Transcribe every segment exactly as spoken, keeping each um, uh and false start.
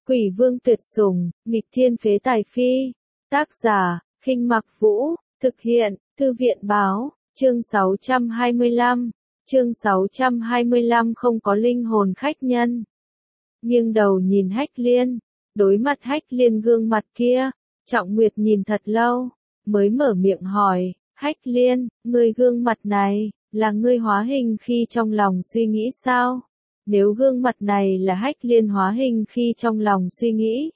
Quỷ vương tuyệt sủng, nghịch thiên phế tài phi. Tác giả, Khinh Mặc Vũ, thực hiện, Thư viện báo, chương sáu trăm hai mươi lăm. Chương sáu trăm hai mươi lăm không có linh hồn khách nhân. Nghiêng đầu nhìn Hách Liên, đối mặt Hách Liên gương mặt kia, Trọng Nguyệt nhìn thật lâu, mới mở miệng hỏi, Hách Liên, ngươi gương mặt này, là ngươi hóa hình khi trong lòng suy nghĩ sao? Nếu gương mặt này là Hách Liên hóa hình khi trong lòng suy nghĩ,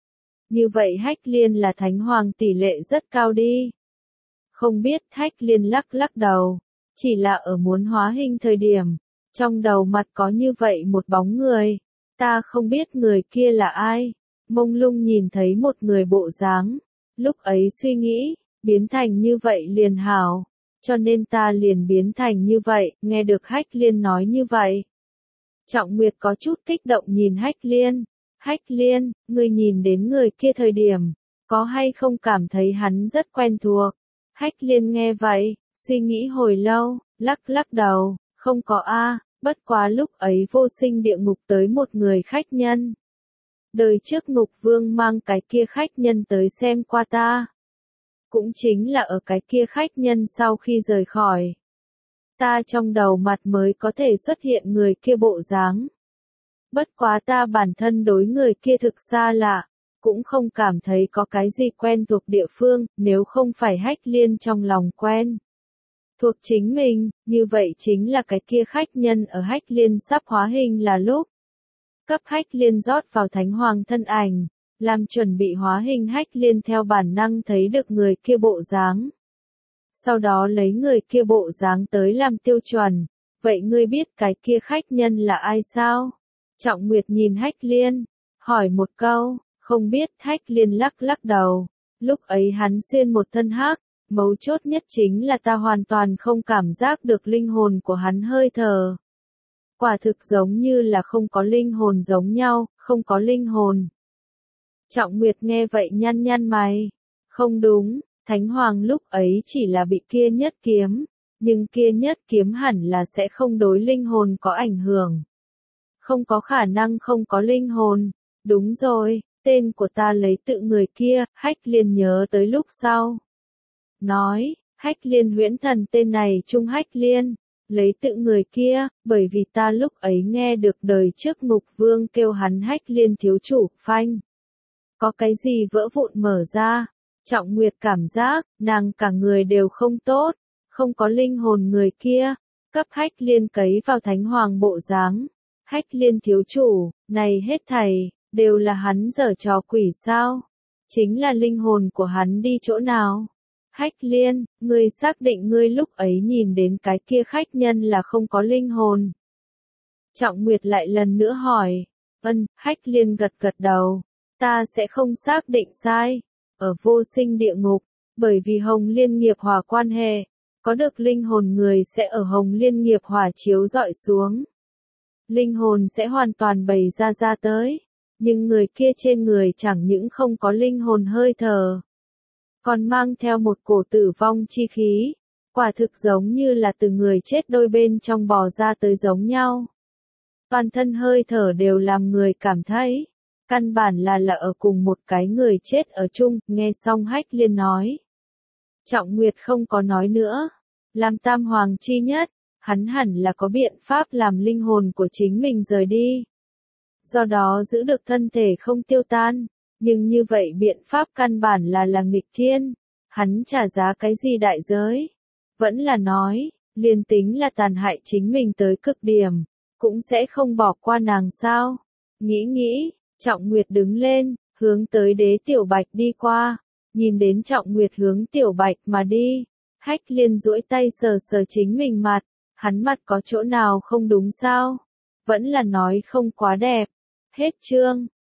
như vậy Hách Liên là thánh hoàng tỷ lệ rất cao đi. Không biết, Hách Liên lắc lắc đầu, chỉ là ở muốn hóa hình thời điểm, trong đầu mặt có như vậy một bóng người, ta không biết người kia là ai, mông lung nhìn thấy một người bộ dáng, lúc ấy suy nghĩ, biến thành như vậy liền hảo, cho nên ta liền biến thành như vậy, nghe được Hách Liên nói như vậy. Trọng Nguyệt có chút kích động nhìn Hách Liên, Hách Liên, ngươi nhìn đến người kia thời điểm, có hay không cảm thấy hắn rất quen thuộc? Hách Liên nghe vậy, suy nghĩ hồi lâu, lắc lắc đầu, không có a, bất quá lúc ấy vô sinh địa ngục tới một người khách nhân. Đời trước ngục vương mang cái kia khách nhân tới xem qua ta. Cũng chính là ở cái kia khách nhân sau khi rời khỏi. Ta trong đầu mặt mới có thể xuất hiện người kia bộ dáng. Bất quá ta bản thân đối người kia thực xa lạ, cũng không cảm thấy có cái gì quen thuộc địa phương, nếu không phải Hách Liên trong lòng quen thuộc chính mình, như vậy chính là cái kia khách nhân ở Hách Liên sắp hóa hình là lúc. Cấp Hách Liên rót vào thánh hoàng thân ảnh, làm chuẩn bị hóa hình Hách Liên theo bản năng thấy được người kia bộ dáng. Sau đó lấy người kia bộ dáng tới làm tiêu chuẩn, vậy ngươi biết cái kia khách nhân là ai sao? Trọng Nguyệt nhìn Hách Liên, hỏi một câu, không biết. Hách Liên lắc lắc đầu, lúc ấy hắn xuyên một thân hắc, mấu chốt nhất chính là ta hoàn toàn không cảm giác được linh hồn của hắn hơi thở. Quả thực giống như là không có linh hồn giống nhau, không có linh hồn. Trọng Nguyệt nghe vậy nhăn nhăn mày, không đúng, Thánh Hoàng lúc ấy chỉ là bị kia nhất kiếm, nhưng kia nhất kiếm hẳn là sẽ không đối linh hồn có ảnh hưởng. Không có khả năng không có linh hồn, đúng rồi, tên của ta lấy tự người kia, Hách Liên nhớ tới lúc sau. Nói, Hách Liên huyễn thần tên này Trung Hách Liên, lấy tự người kia, bởi vì ta lúc ấy nghe được đời trước ngục vương kêu hắn Hách Liên thiếu chủ, phanh. Có cái gì vỡ vụn mở ra, Trọng Nguyệt cảm giác, nàng cả người đều không tốt, không có linh hồn người kia, cấp Hách Liên cấy vào thánh hoàng bộ dáng. Hách Liên thiếu chủ, này hết thảy, đều là hắn giở trò quỷ sao? Chính là linh hồn của hắn đi chỗ nào? Hách Liên, ngươi xác định ngươi lúc ấy nhìn đến cái kia khách nhân là không có linh hồn. Trọng Nguyệt lại lần nữa hỏi, ân, Hách Liên gật gật đầu, ta sẽ không xác định sai. Ở vô sinh địa ngục, bởi vì Hồng Liên nghiệp hỏa quan hệ, có được linh hồn người sẽ ở Hồng Liên nghiệp hỏa chiếu dọi xuống. Linh hồn sẽ hoàn toàn bày ra ra tới, nhưng người kia trên người chẳng những không có linh hồn hơi thở, còn mang theo một cổ tử vong chi khí, quả thực giống như là từ người chết đôi bên trong bò ra tới giống nhau. Toàn thân hơi thở đều làm người cảm thấy, căn bản là là ở cùng một cái người chết ở chung, nghe xong Hách Liên nói. Trọng Nguyệt không có nói nữa, làm tam hoàng chi nhất, hắn hẳn là có biện pháp làm linh hồn của chính mình rời đi. Do đó giữ được thân thể không tiêu tan, nhưng như vậy biện pháp căn bản là là nghịch thiên, hắn trả giá cái gì đại giới? Vẫn là nói, liền tính là tàn hại chính mình tới cực điểm, cũng sẽ không bỏ qua nàng sao? Nghĩ nghĩ, Trọng Nguyệt đứng lên, hướng tới Đế Tiểu Bạch đi qua, nhìn đến Trọng Nguyệt hướng Tiểu Bạch mà đi, Hách Liên duỗi tay sờ sờ chính mình mặt, hắn mặt có chỗ nào không đúng sao? Vẫn là nói không quá đẹp. Hết chương.